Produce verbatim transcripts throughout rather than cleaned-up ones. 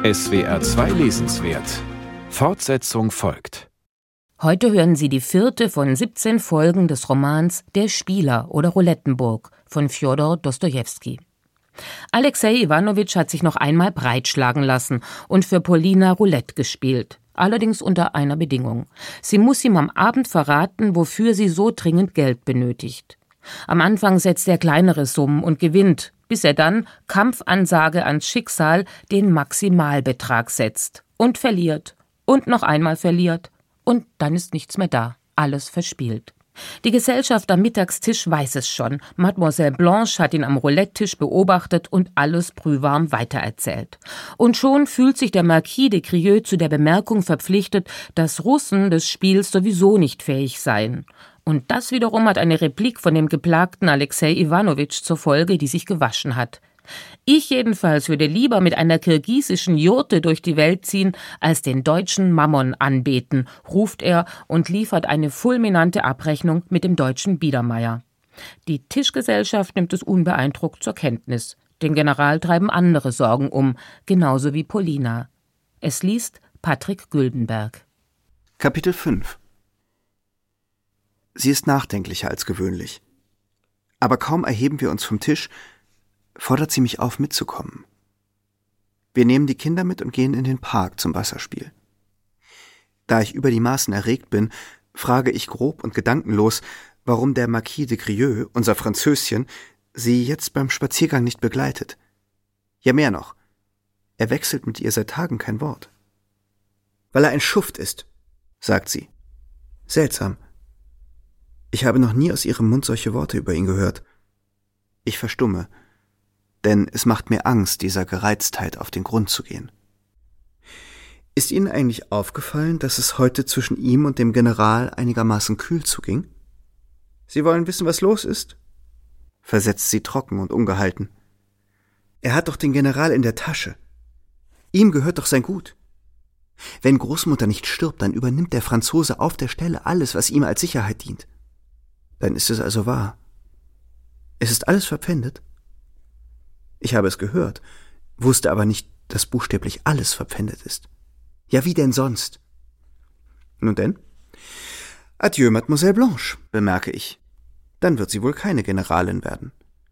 S W R zwei Lesenswert. Fortsetzung folgt. Heute hören Sie die vierte von siebzehn Folgen des Romans Der Spieler oder Roulettenburg von Fjodor Dostojewski. Alexei Iwanowitsch hat sich noch einmal breitschlagen lassen und für Polina Roulette gespielt. Allerdings unter einer Bedingung. Sie muss ihm am Abend verraten, wofür sie so dringend Geld benötigt. Am Anfang setzt er kleinere Summen und gewinnt, bis er dann, Kampfansage ans Schicksal, den Maximalbetrag setzt. Und verliert. Und noch einmal verliert. Und dann ist nichts mehr da. Alles verspielt. Die Gesellschaft am Mittagstisch weiß es schon. Mademoiselle Blanche hat ihn am Roulette-Tisch beobachtet und alles brühwarm weitererzählt. Und schon fühlt sich der Marquis de Grieux zu der Bemerkung verpflichtet, dass Russen des Spiels sowieso nicht fähig seien. Und das wiederum hat eine Replik von dem geplagten Alexei Iwanowitsch zur Folge, die sich gewaschen hat. Ich jedenfalls würde lieber mit einer kirgisischen Jurte durch die Welt ziehen, als den deutschen Mammon anbeten, ruft er und liefert eine fulminante Abrechnung mit dem deutschen Biedermeier. Die Tischgesellschaft nimmt es unbeeindruckt zur Kenntnis. Den General treiben andere Sorgen um, genauso wie Polina. Es liest Patrick Güldenberg. Kapitel fünf. Sie ist nachdenklicher als gewöhnlich. Aber kaum erheben wir uns vom Tisch, fordert sie mich auf, mitzukommen. Wir nehmen die Kinder mit und gehen in den Park zum Wasserspiel. Da ich über die Maßen erregt bin, frage ich grob und gedankenlos, warum der Marquis de Grieux, unser Französchen, sie jetzt beim Spaziergang nicht begleitet. Ja, mehr noch. Er wechselt mit ihr seit Tagen kein Wort. Weil er ein Schuft ist, sagt sie. Seltsam. Ich habe noch nie aus ihrem Mund solche Worte über ihn gehört. Ich verstumme, denn es macht mir Angst, dieser Gereiztheit auf den Grund zu gehen. Ist Ihnen eigentlich aufgefallen, dass es heute zwischen ihm und dem General einigermaßen kühl zuging? Sie wollen wissen, was los ist? Versetzt sie trocken und ungehalten. Er hat doch den General in der Tasche. Ihm gehört doch sein Gut. Wenn Großmutter nicht stirbt, dann übernimmt der Franzose auf der Stelle alles, was ihm als Sicherheit dient. Dann ist es also wahr. Es ist alles verpfändet. Ich habe es gehört, wusste aber nicht, dass buchstäblich alles verpfändet ist. Ja, wie denn sonst? Nun denn? Adieu, Mademoiselle Blanche, bemerke ich. Dann wird sie wohl keine Generalin werden.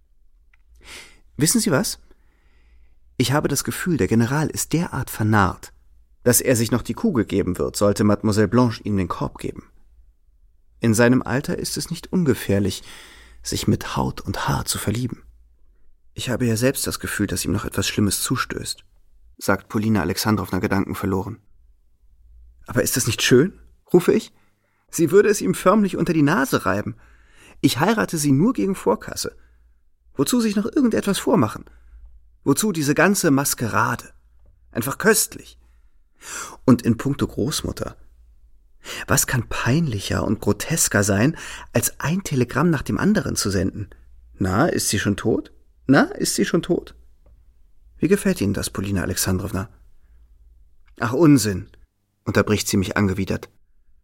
Wissen Sie was? Ich habe das Gefühl, der General ist derart vernarrt, dass er sich noch die Kugel geben wird, sollte Mademoiselle Blanche ihm den Korb geben. In seinem Alter ist es nicht ungefährlich, sich mit Haut und Haar zu verlieben. Ich habe ja selbst das Gefühl, dass ihm noch etwas Schlimmes zustößt, sagt Polina Alexandrowna gedankenverloren. Aber ist das nicht schön? Rufe ich. Sie würde es ihm förmlich unter die Nase reiben. Ich heirate sie nur gegen Vorkasse. Wozu sich noch irgendetwas vormachen? Wozu diese ganze Maskerade? Einfach köstlich. Und in puncto Großmutter. Was kann peinlicher und grotesker sein, als ein Telegramm nach dem anderen zu senden? Na, ist sie schon tot? Na, ist sie schon tot? Wie gefällt Ihnen das, Polina Alexandrowna? Ach, Unsinn, unterbricht sie mich angewidert.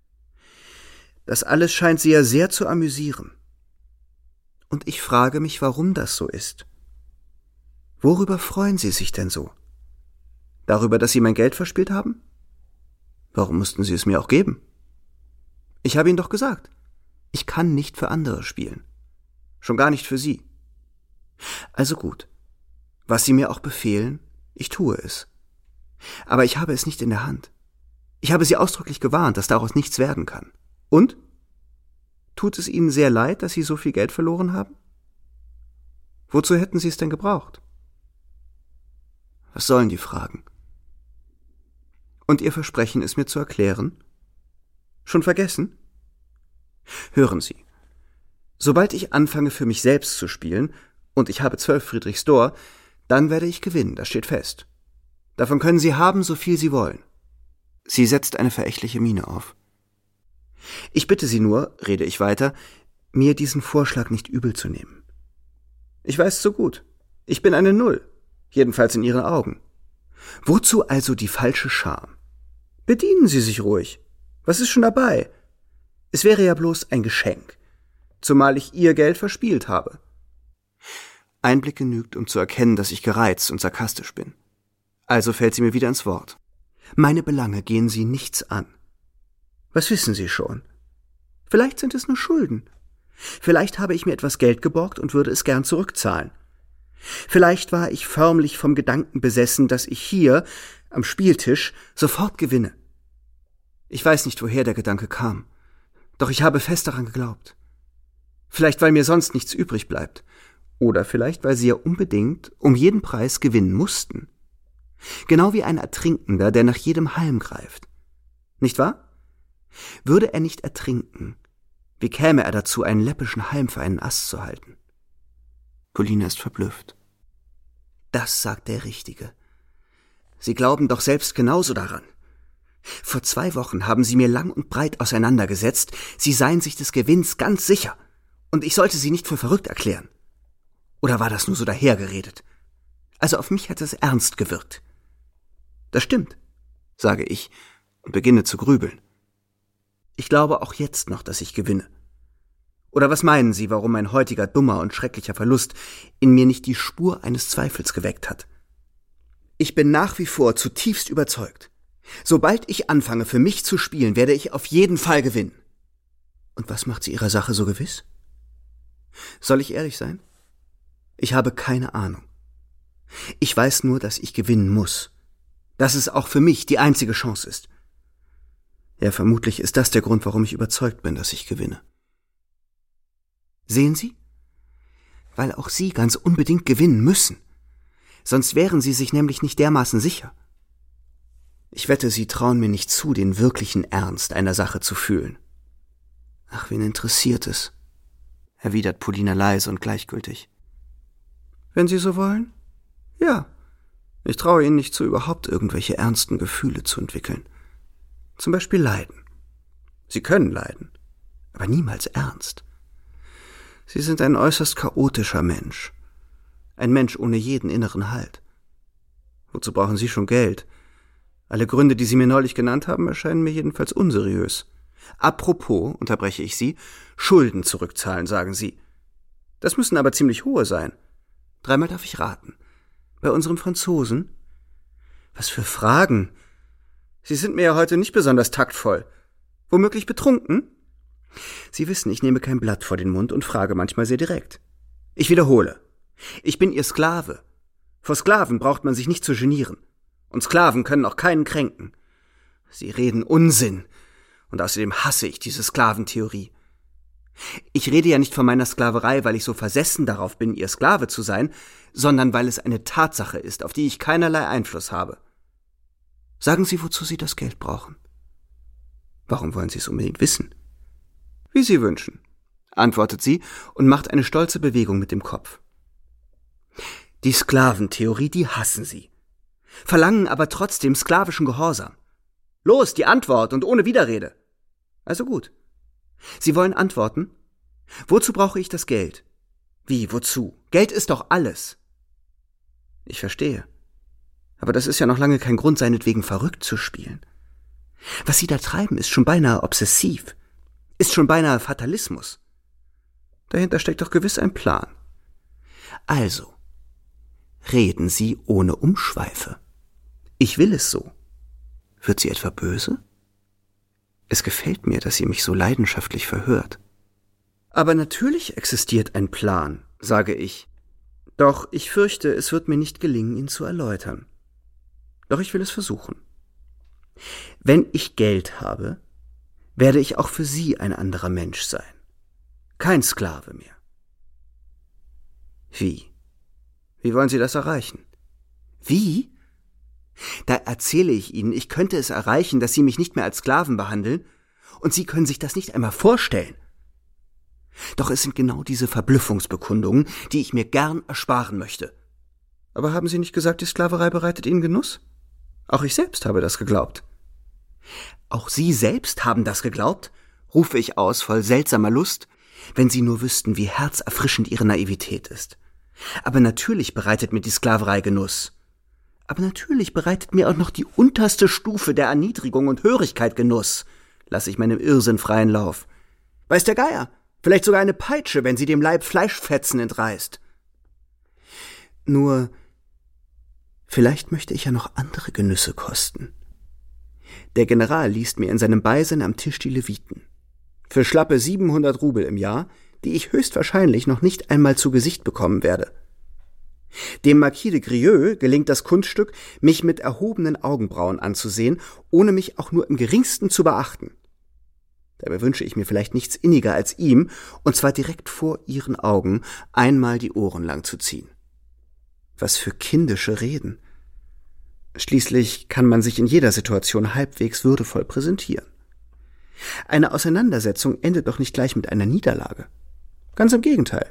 Das alles scheint Sie ja sehr zu amüsieren. Und ich frage mich, warum das so ist. Worüber freuen Sie sich denn so? Darüber, dass Sie mein Geld verspielt haben? Warum mussten Sie es mir auch geben? Ich habe Ihnen doch gesagt, ich kann nicht für andere spielen. Schon gar nicht für Sie. Also gut. Was Sie mir auch befehlen, ich tue es. Aber ich habe es nicht in der Hand. Ich habe Sie ausdrücklich gewarnt, dass daraus nichts werden kann. Und? Tut es Ihnen sehr leid, dass Sie so viel Geld verloren haben? Wozu hätten Sie es denn gebraucht? Was sollen die Fragen? Und Ihr Versprechen, es mir zu erklären? Schon vergessen? Hören Sie. Sobald ich anfange, für mich selbst zu spielen, und ich habe zwölf Friedrichs d'Or, dann werde ich gewinnen, das steht fest. Davon können Sie haben, so viel Sie wollen. Sie setzt eine verächtliche Miene auf. Ich bitte Sie nur, rede ich weiter, mir diesen Vorschlag nicht übel zu nehmen. Ich weiß so gut. Ich bin eine Null, jedenfalls in Ihren Augen. Wozu also die falsche Scham? Bedienen Sie sich ruhig. Was ist schon dabei? Es wäre ja bloß ein Geschenk, zumal ich Ihr Geld verspielt habe. Ein Blick genügt, um zu erkennen, dass ich gereizt und sarkastisch bin. Also fällt sie mir wieder ins Wort. Meine Belange gehen Sie nichts an. Was wissen Sie schon? Vielleicht sind es nur Schulden. Vielleicht habe ich mir etwas Geld geborgt und würde es gern zurückzahlen. Vielleicht war ich förmlich vom Gedanken besessen, dass ich hier, am Spieltisch, sofort gewinne. Ich weiß nicht, woher der Gedanke kam, doch ich habe fest daran geglaubt. Vielleicht, weil mir sonst nichts übrig bleibt. Oder vielleicht, weil Sie ja unbedingt um jeden Preis gewinnen mussten. Genau wie ein Ertrinkender, der nach jedem Halm greift. Nicht wahr? Würde er nicht ertrinken, wie käme er dazu, einen läppischen Halm für einen Ast zu halten? Polina ist verblüfft. Das sagt der Richtige. Sie glauben doch selbst genauso daran. Vor zwei Wochen haben Sie mir lang und breit auseinandergesetzt, Sie seien sich des Gewinns ganz sicher, und ich sollte Sie nicht für verrückt erklären. Oder war das nur so dahergeredet? Also auf mich hat es ernst gewirkt. Das stimmt, sage ich und beginne zu grübeln. Ich glaube auch jetzt noch, dass ich gewinne. Oder was meinen Sie, warum mein heutiger dummer und schrecklicher Verlust in mir nicht die Spur eines Zweifels geweckt hat? Ich bin nach wie vor zutiefst überzeugt. Sobald ich anfange, für mich zu spielen, werde ich auf jeden Fall gewinnen. Und was macht Sie Ihrer Sache so gewiss? Soll ich ehrlich sein? Ich habe keine Ahnung. Ich weiß nur, dass ich gewinnen muss. Dass es auch für mich die einzige Chance ist. Ja, vermutlich ist das der Grund, warum ich überzeugt bin, dass ich gewinne. Sehen Sie? Weil auch Sie ganz unbedingt gewinnen müssen. Sonst wären Sie sich nämlich nicht dermaßen sicher. Ich wette, Sie trauen mir nicht zu, den wirklichen Ernst einer Sache zu fühlen. Ach, wen interessiert es? Erwidert Polina leise und gleichgültig. Wenn Sie so wollen? Ja. Ich traue Ihnen nicht zu, überhaupt irgendwelche ernsten Gefühle zu entwickeln. Zum Beispiel Leiden. Sie können leiden, aber niemals ernst. Sie sind ein äußerst chaotischer Mensch. Ein Mensch ohne jeden inneren Halt. Wozu brauchen Sie schon Geld? Alle Gründe, die Sie mir neulich genannt haben, erscheinen mir jedenfalls unseriös. Apropos, unterbreche ich Sie, Schulden zurückzahlen, sagen Sie. Das müssen aber ziemlich hohe sein. Dreimal darf ich raten. Bei unserem Franzosen? Was für Fragen? Sie sind mir ja heute nicht besonders taktvoll. Womöglich betrunken? Sie wissen, ich nehme kein Blatt vor den Mund und frage manchmal sehr direkt. Ich wiederhole. Ich bin Ihr Sklave. Vor Sklaven braucht man sich nicht zu genieren. Und Sklaven können auch keinen kränken. Sie reden Unsinn. Und außerdem hasse ich diese Sklaventheorie. Ich rede ja nicht von meiner Sklaverei, weil ich so versessen darauf bin, Ihr Sklave zu sein, sondern weil es eine Tatsache ist, auf die ich keinerlei Einfluss habe. Sagen Sie, wozu Sie das Geld brauchen? Warum wollen Sie es unbedingt wissen? Wie Sie wünschen, antwortet sie und macht eine stolze Bewegung mit dem Kopf. Die Sklaventheorie, die hassen Sie. Verlangen aber trotzdem sklavischen Gehorsam. Los, die Antwort und ohne Widerrede. Also gut. Sie wollen antworten? Wozu brauche ich das Geld? Wie, wozu? Geld ist doch alles. Ich verstehe. Aber das ist ja noch lange kein Grund, seinetwegen verrückt zu spielen. Was Sie da treiben, ist schon beinahe obsessiv. Ist schon beinahe Fatalismus. Dahinter steckt doch gewiss ein Plan. Also, reden Sie ohne Umschweife. Ich will es so. Wird sie etwa böse? Es gefällt mir, dass sie mich so leidenschaftlich verhört. Aber natürlich existiert ein Plan, sage ich. Doch ich fürchte, es wird mir nicht gelingen, ihn zu erläutern. Doch ich will es versuchen. Wenn ich Geld habe, werde ich auch für Sie ein anderer Mensch sein. Kein Sklave mehr. Wie? Wie wollen Sie das erreichen? Wie? Da erzähle ich Ihnen, ich könnte es erreichen, dass Sie mich nicht mehr als Sklaven behandeln, und Sie können sich das nicht einmal vorstellen. Doch es sind genau diese Verblüffungsbekundungen, die ich mir gern ersparen möchte. Aber haben Sie nicht gesagt, die Sklaverei bereitet Ihnen Genuss? Auch ich selbst habe das geglaubt. Auch Sie selbst haben das geglaubt? Rufe ich aus, voll seltsamer Lust, wenn Sie nur wüssten, wie herzerfrischend Ihre Naivität ist. Aber natürlich bereitet mir die Sklaverei Genuss. Aber natürlich bereitet mir auch noch die unterste Stufe der Erniedrigung und Hörigkeit Genuss. Lasse ich meinem Irrsinn freien Lauf. Weiß der Geier, vielleicht sogar eine Peitsche, wenn sie dem Leib Fleischfetzen entreißt. Nur, Vielleicht möchte ich ja noch andere Genüsse kosten. Der General liest mir in seinem Beisein am Tisch die Leviten. Für schlappe siebenhundert Rubel im Jahr, die ich höchstwahrscheinlich noch nicht einmal zu Gesicht bekommen werde. Dem Marquis de Grieux gelingt das Kunststück, mich mit erhobenen Augenbrauen anzusehen, ohne mich auch nur im geringsten zu beachten. Dabei wünsche ich mir vielleicht nichts inniger als ihm, und zwar direkt vor ihren Augen, einmal die Ohren lang zu ziehen. Was für kindische Reden. Schließlich kann man sich in jeder Situation halbwegs würdevoll präsentieren. Eine Auseinandersetzung endet doch nicht gleich mit einer Niederlage. Ganz im Gegenteil.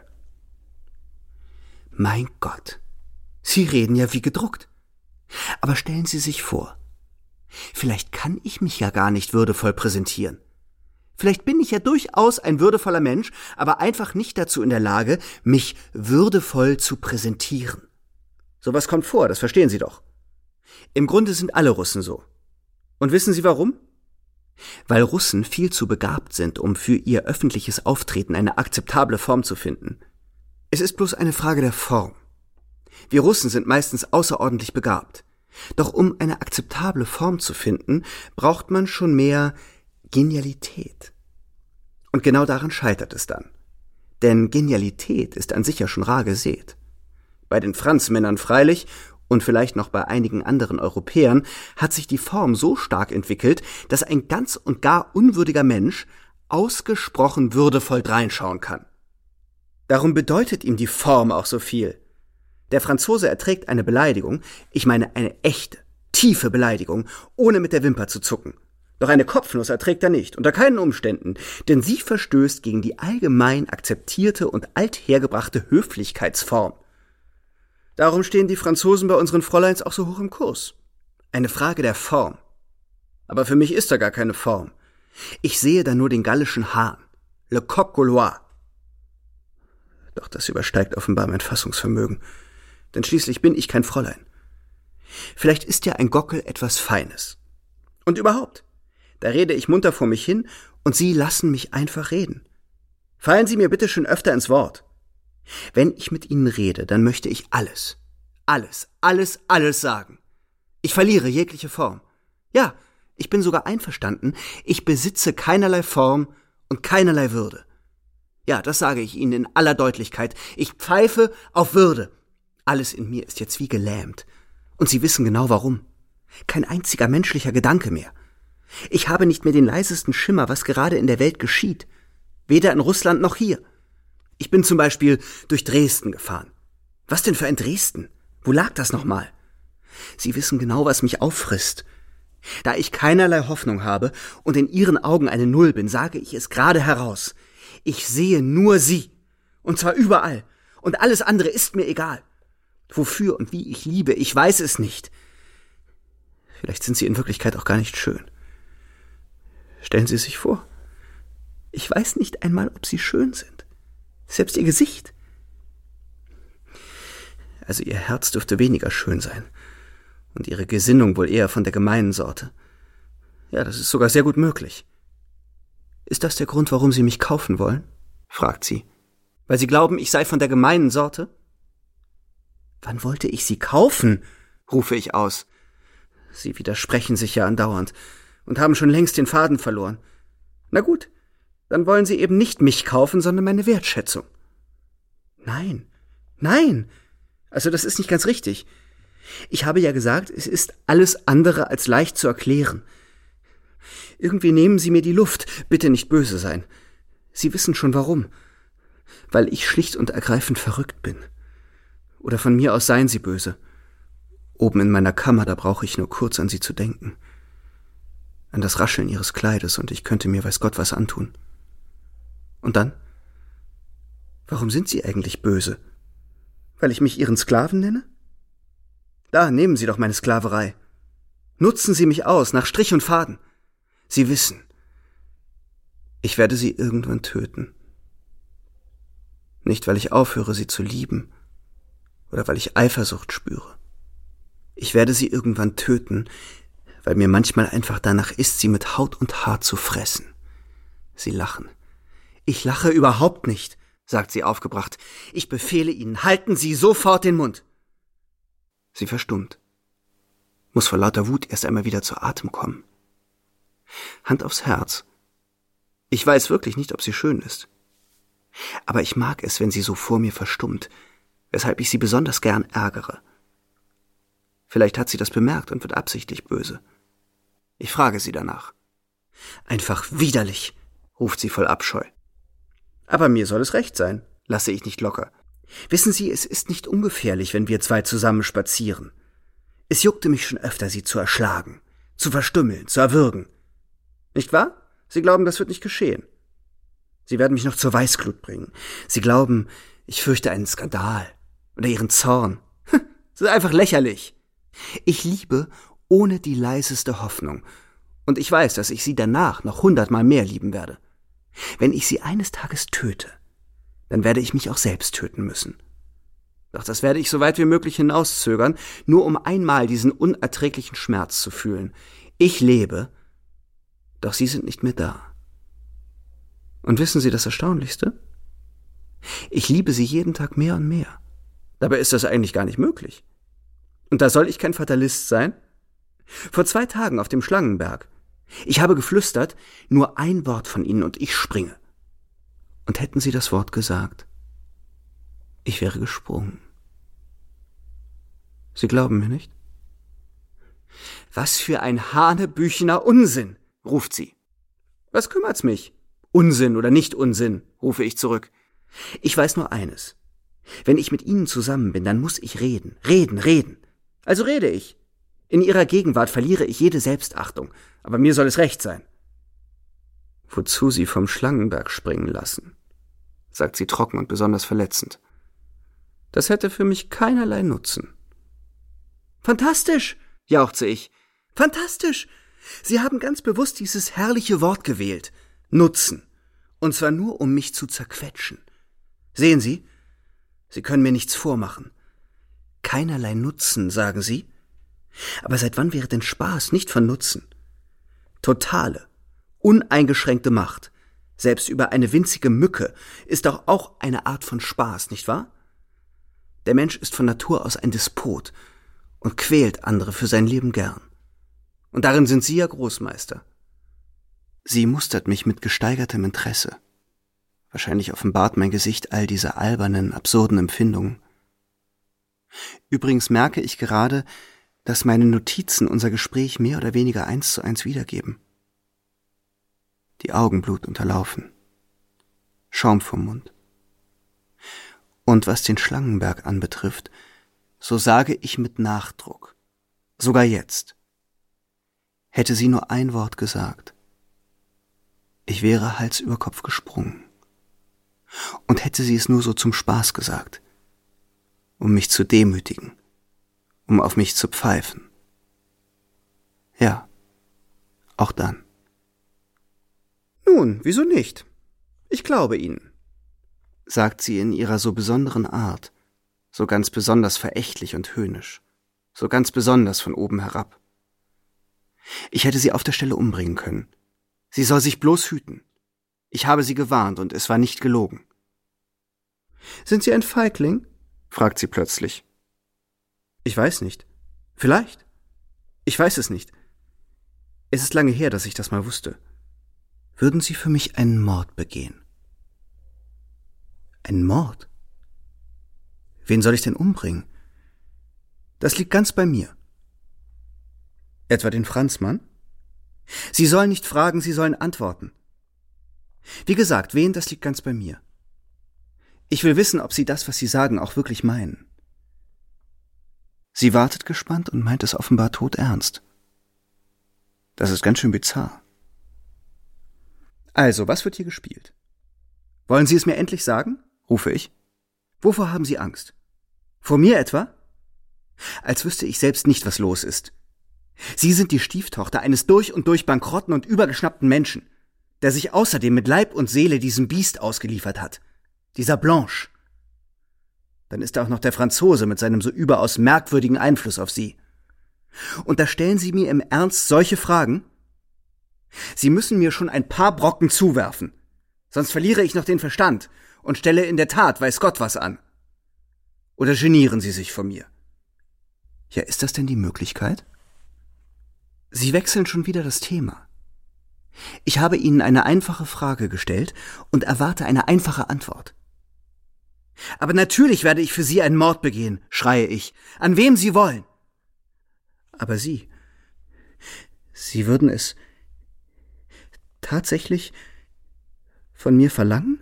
Mein Gott, Sie reden ja wie gedruckt. Aber stellen Sie sich vor, vielleicht kann ich mich ja gar nicht würdevoll präsentieren. Vielleicht bin ich ja durchaus ein würdevoller Mensch, aber einfach nicht dazu in der Lage, mich würdevoll zu präsentieren. Sowas kommt vor, das verstehen Sie doch. Im Grunde sind alle Russen so. Und wissen Sie warum? Weil Russen viel zu begabt sind, um für ihr öffentliches Auftreten eine akzeptable Form zu finden. Es ist bloß eine Frage der Form. Wir Russen sind meistens außerordentlich begabt. Doch um eine akzeptable Form zu finden, braucht man schon mehr Genialität. Und genau daran scheitert es dann. Denn Genialität ist an sich ja schon rar gesät. Bei den Franzmännern freilich und vielleicht noch bei einigen anderen Europäern hat sich die Form so stark entwickelt, dass ein ganz und gar unwürdiger Mensch ausgesprochen würdevoll dreinschauen kann. Darum bedeutet ihm die Form auch so viel. Der Franzose erträgt eine Beleidigung, ich meine eine echte, tiefe Beleidigung, ohne mit der Wimper zu zucken. Doch eine Kopfnuss erträgt er nicht, unter keinen Umständen, denn sie verstößt gegen die allgemein akzeptierte und althergebrachte Höflichkeitsform. Darum stehen die Franzosen bei unseren Fräuleins auch so hoch im Kurs. Eine Frage der Form. Aber für mich ist da gar keine Form. Ich sehe da nur den gallischen Hahn, le coq gaulois. Doch das übersteigt offenbar mein Fassungsvermögen, denn schließlich bin ich kein Fräulein. Vielleicht ist ja ein Gockel etwas Feines. Und überhaupt, da rede ich munter vor mich hin und Sie lassen mich einfach reden. Fallen Sie mir bitte schön öfter ins Wort. Wenn ich mit Ihnen rede, dann möchte ich alles, alles, alles, alles sagen. Ich verliere jegliche Form. Ja, ich bin sogar einverstanden, ich besitze keinerlei Form und keinerlei Würde. Ja, das sage ich Ihnen in aller Deutlichkeit. Ich pfeife auf Würde. Alles in mir ist jetzt wie gelähmt. Und Sie wissen genau warum. Kein einziger menschlicher Gedanke mehr. Ich habe nicht mehr den leisesten Schimmer, was gerade in der Welt geschieht. Weder in Russland noch hier. Ich bin zum Beispiel durch Dresden gefahren. Was denn für ein Dresden? Wo lag das nochmal? Sie wissen genau, was mich auffrisst. Da ich keinerlei Hoffnung habe und in Ihren Augen eine Null bin, sage ich es gerade heraus. Ich sehe nur Sie. Und zwar überall. Und alles andere ist mir egal. Wofür und wie ich liebe, ich weiß es nicht. Vielleicht sind Sie in Wirklichkeit auch gar nicht schön. Stellen Sie sich vor, ich weiß nicht einmal, ob Sie schön sind. Selbst Ihr Gesicht. Also Ihr Herz dürfte weniger schön sein. Und Ihre Gesinnung wohl eher von der gemeinen Sorte. Ja, das ist sogar sehr gut möglich. Ist das der Grund, warum Sie mich kaufen wollen? Fragt sie. Weil Sie glauben, ich sei von der gemeinen Sorte? Wann wollte ich Sie kaufen? Rufe ich aus. Sie widersprechen sich ja andauernd und haben schon längst den Faden verloren. Na gut, dann wollen Sie eben nicht mich kaufen, sondern meine Wertschätzung. Nein, nein, also das ist nicht ganz richtig. Ich habe ja gesagt, es ist alles andere als leicht zu erklären. Irgendwie nehmen Sie mir die Luft, bitte nicht böse sein. Sie wissen schon warum. Weil ich schlicht und ergreifend verrückt bin. Oder von mir aus seien Sie böse. Oben in meiner Kammer, da brauche ich nur kurz an Sie zu denken. An das Rascheln Ihres Kleides und ich könnte mir weiß Gott was antun. Und dann? Warum sind Sie eigentlich böse? Weil ich mich Ihren Sklaven nenne? Da, nehmen Sie doch meine Sklaverei. Nutzen Sie mich aus, nach Strich und Faden. Sie wissen, ich werde Sie irgendwann töten. Nicht, weil ich aufhöre, Sie zu lieben oder weil ich Eifersucht spüre. Ich werde Sie irgendwann töten, weil mir manchmal einfach danach ist, Sie mit Haut und Haar zu fressen. Sie lachen. Ich lache überhaupt nicht, sagt sie aufgebracht. Ich befehle Ihnen, halten Sie sofort den Mund. Sie verstummt. muss vor lauter Wut erst einmal wieder zu Atem kommen. Hand aufs Herz. Ich weiß wirklich nicht, ob sie schön ist. Aber ich mag es, wenn sie so vor mir verstummt, weshalb ich sie besonders gern ärgere. Vielleicht hat sie das bemerkt und wird absichtlich böse. Ich frage sie danach. Einfach widerlich, ruft sie voll Abscheu. Aber mir soll es recht sein, lasse ich nicht locker. Wissen Sie, es ist nicht ungefährlich, wenn wir zwei zusammen spazieren. Es juckte mich schon öfter, sie zu erschlagen, zu verstümmeln, zu erwürgen. Nicht wahr? Sie glauben, das wird nicht geschehen. Sie werden mich noch zur Weißglut bringen. Sie glauben, ich fürchte einen Skandal oder Ihren Zorn. Das ist einfach lächerlich. Ich liebe ohne die leiseste Hoffnung. Und ich weiß, dass ich Sie danach noch hundertmal mehr lieben werde. Wenn ich Sie eines Tages töte, dann werde ich mich auch selbst töten müssen. Doch das werde ich so weit wie möglich hinauszögern, nur um einmal diesen unerträglichen Schmerz zu fühlen. Ich lebe, doch Sie sind nicht mehr da. Und wissen Sie das Erstaunlichste? Ich liebe Sie jeden Tag mehr und mehr. Dabei ist das eigentlich gar nicht möglich. Und da soll ich kein Fatalist sein? Vor zwei Tagen auf dem Schlangenberg. Ich habe geflüstert, nur ein Wort von Ihnen und ich springe. Und hätten Sie das Wort gesagt, ich wäre gesprungen. Sie glauben mir nicht? Was für ein hanebüchener Unsinn, ruft sie. Was kümmert's mich? Unsinn oder nicht Unsinn, rufe ich zurück. Ich weiß nur eines. Wenn ich mit Ihnen zusammen bin, dann muss ich reden, reden, reden. Also rede ich. In Ihrer Gegenwart verliere ich jede Selbstachtung, aber mir soll es recht sein. Wozu Sie vom Schlangenberg springen lassen, sagt sie trocken und besonders verletzend. Das hätte für mich keinerlei Nutzen. Fantastisch, jauchze ich. Fantastisch! Sie haben ganz bewusst dieses herrliche Wort gewählt. Nutzen. Und zwar nur, um mich zu zerquetschen. Sehen Sie? Sie können mir nichts vormachen. Keinerlei Nutzen, sagen Sie? Aber seit wann wäre denn Spaß nicht von Nutzen? Totale, uneingeschränkte Macht, selbst über eine winzige Mücke, ist doch auch eine Art von Spaß, nicht wahr? Der Mensch ist von Natur aus ein Despot und quält andere für sein Leben gern. Und darin sind Sie ja Großmeister. Sie mustert mich mit gesteigertem Interesse. Wahrscheinlich offenbart mein Gesicht all diese albernen, absurden Empfindungen. Übrigens merke ich gerade, dass meine Notizen unser Gespräch mehr oder weniger eins zu eins wiedergeben. Die Augen blutunterlaufen, Schaum vom Mund. Und was den Schlangenberg anbetrifft, so sage ich mit Nachdruck, sogar jetzt, hätte sie nur ein Wort gesagt, ich wäre Hals über Kopf gesprungen. Und hätte sie es nur so zum Spaß gesagt, um mich zu demütigen, um auf mich zu pfeifen. Ja, auch dann. Nun, wieso nicht? Ich glaube Ihnen, sagt sie in ihrer so besonderen Art, so ganz besonders verächtlich und höhnisch, so ganz besonders von oben herab. Ich hätte sie auf der Stelle umbringen können. Sie soll sich bloß hüten. Ich habe sie gewarnt und es war nicht gelogen. Sind Sie ein Feigling? Fragt sie plötzlich. Ich weiß nicht. Vielleicht. Ich weiß es nicht. Es ist lange her, dass ich das mal wusste. Würden Sie für mich einen Mord begehen? Einen Mord? Wen soll ich denn umbringen? Das liegt ganz bei mir. Etwa den Franzmann? Sie sollen nicht fragen, Sie sollen antworten. Wie gesagt, wen, das liegt ganz bei mir. Ich will wissen, ob Sie das, was Sie sagen, auch wirklich meinen. Sie wartet gespannt und meint es offenbar todernst. Das ist ganz schön bizarr. Also, was wird hier gespielt? Wollen Sie es mir endlich sagen? Rufe ich. Wovor haben Sie Angst? Vor mir etwa? Als wüsste ich selbst nicht, was los ist. Sie sind die Stieftochter eines durch und durch bankrotten und übergeschnappten Menschen, der sich außerdem mit Leib und Seele diesem Biest ausgeliefert hat. Dieser Blanche. Dann ist da auch noch der Franzose mit seinem so überaus merkwürdigen Einfluss auf Sie. Und da stellen Sie mir im Ernst solche Fragen? Sie müssen mir schon ein paar Brocken zuwerfen, sonst verliere ich noch den Verstand und stelle in der Tat weiß Gott was an. Oder genieren Sie sich vor mir? Ja, ist das denn die Möglichkeit? Sie wechseln schon wieder das Thema. Ich habe Ihnen eine einfache Frage gestellt und erwarte eine einfache Antwort. Aber natürlich werde ich für Sie einen Mord begehen, schreie ich, an wem Sie wollen. Aber Sie, Sie würden es tatsächlich von mir verlangen?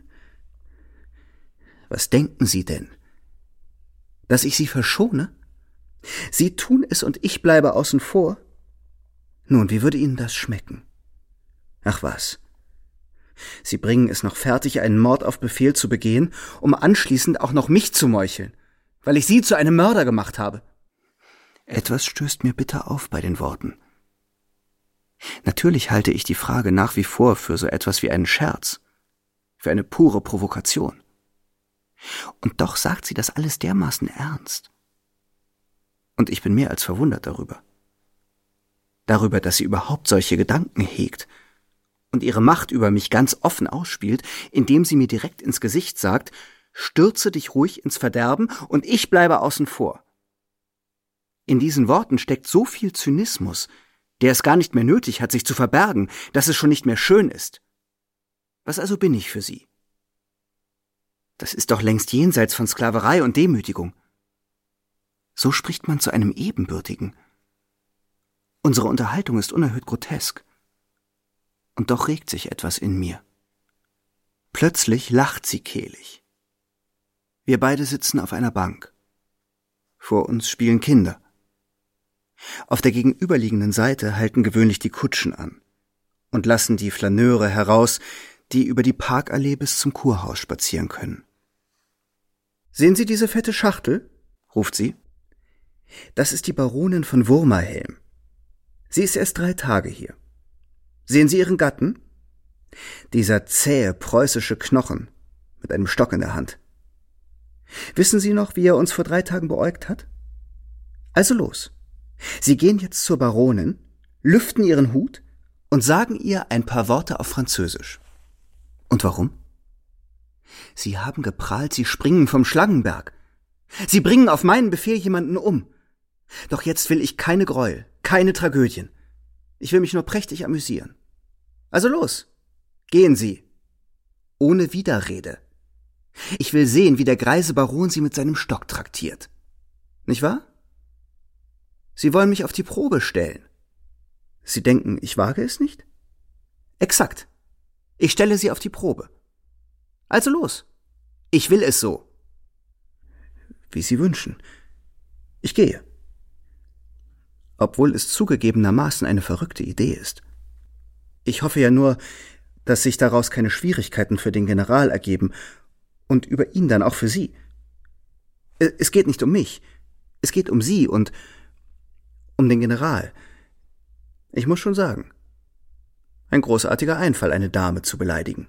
Was denken Sie denn? Dass ich Sie verschone? Sie tun es und ich bleibe außen vor? Nun, wie würde Ihnen das schmecken? Ach was. Sie bringen es noch fertig, einen Mord auf Befehl zu begehen, um anschließend auch noch mich zu meucheln, weil ich Sie zu einem Mörder gemacht habe. Etwas stößt mir bitter auf bei den Worten. Natürlich halte ich die Frage nach wie vor für so etwas wie einen Scherz, für eine pure Provokation. Und doch sagt sie das alles dermaßen ernst. Und ich bin mehr als verwundert darüber. Darüber, dass sie überhaupt solche Gedanken hegt und ihre Macht über mich ganz offen ausspielt, indem sie mir direkt ins Gesicht sagt, stürze dich ruhig ins Verderben und ich bleibe außen vor. In diesen Worten steckt so viel Zynismus, der es gar nicht mehr nötig hat, sich zu verbergen, dass es schon nicht mehr schön ist. Was also bin ich für sie? Das ist doch längst jenseits von Sklaverei und Demütigung. So spricht man zu einem Ebenbürtigen. Unsere Unterhaltung ist unerhört grotesk. Und doch regt sich etwas in mir. Plötzlich lacht sie kehlig. Wir beide sitzen auf einer Bank. Vor uns spielen Kinder. Auf der gegenüberliegenden Seite halten gewöhnlich die Kutschen an und lassen die Flaneure heraus, die über die Parkallee bis zum Kurhaus spazieren können. »Sehen Sie diese fette Schachtel?« ruft sie. »Das ist die Baronin von Wurmerhelm. Sie ist erst drei Tage hier. Sehen Sie Ihren Gatten? Dieser zähe preußische Knochen mit einem Stock in der Hand. Wissen Sie noch, wie er uns vor drei Tagen beäugt hat? Also los. Sie gehen jetzt zur Baronin, lüften ihren Hut und sagen ihr ein paar Worte auf Französisch. Und warum? Sie haben geprahlt, Sie springen vom Schlangenberg. Sie bringen auf meinen Befehl jemanden um. Doch jetzt will ich keine Gräuel, keine Tragödien. Ich will mich nur prächtig amüsieren. Also los, gehen Sie. Ohne Widerrede. Ich will sehen, wie der greise Baron Sie mit seinem Stock traktiert. Nicht wahr? Sie wollen mich auf die Probe stellen. Sie denken, ich wage es nicht? Exakt. Ich stelle Sie auf die Probe. Also los. Ich will es so. Wie Sie wünschen. Ich gehe. Obwohl es zugegebenermaßen eine verrückte Idee ist. Ich hoffe ja nur, dass sich daraus keine Schwierigkeiten für den General ergeben und über ihn dann auch für Sie. Es geht nicht um mich. Es geht um Sie und um den General. Ich muss schon sagen, ein großartiger Einfall, eine Dame zu beleidigen.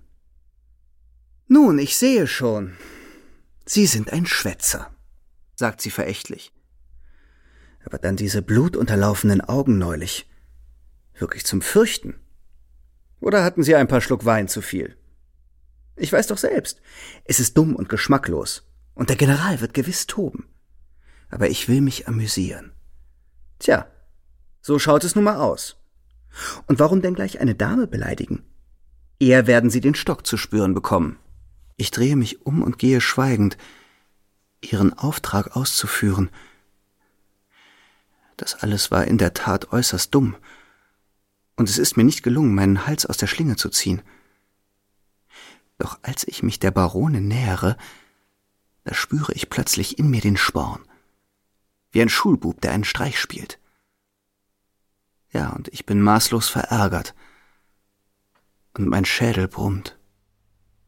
Nun, ich sehe schon. Sie sind ein Schwätzer, sagt sie verächtlich. Aber dann diese blutunterlaufenen Augen neulich. Wirklich zum Fürchten. Oder hatten Sie ein paar Schluck Wein zu viel? Ich weiß doch selbst, es ist dumm und geschmacklos. Und der General wird gewiss toben. Aber ich will mich amüsieren. Tja, so schaut es nun mal aus. Und warum denn gleich eine Dame beleidigen? Eher werden Sie den Stock zu spüren bekommen. Ich drehe mich um und gehe schweigend, Ihren Auftrag auszuführen. Das alles war in der Tat äußerst dumm. Und es ist mir nicht gelungen, meinen Hals aus der Schlinge zu ziehen. Doch als ich mich der Baronin nähere, da spüre ich plötzlich in mir den Sporn. Wie ein Schulbub, der einen Streich spielt. Ja, und ich bin maßlos verärgert. Und mein Schädel brummt.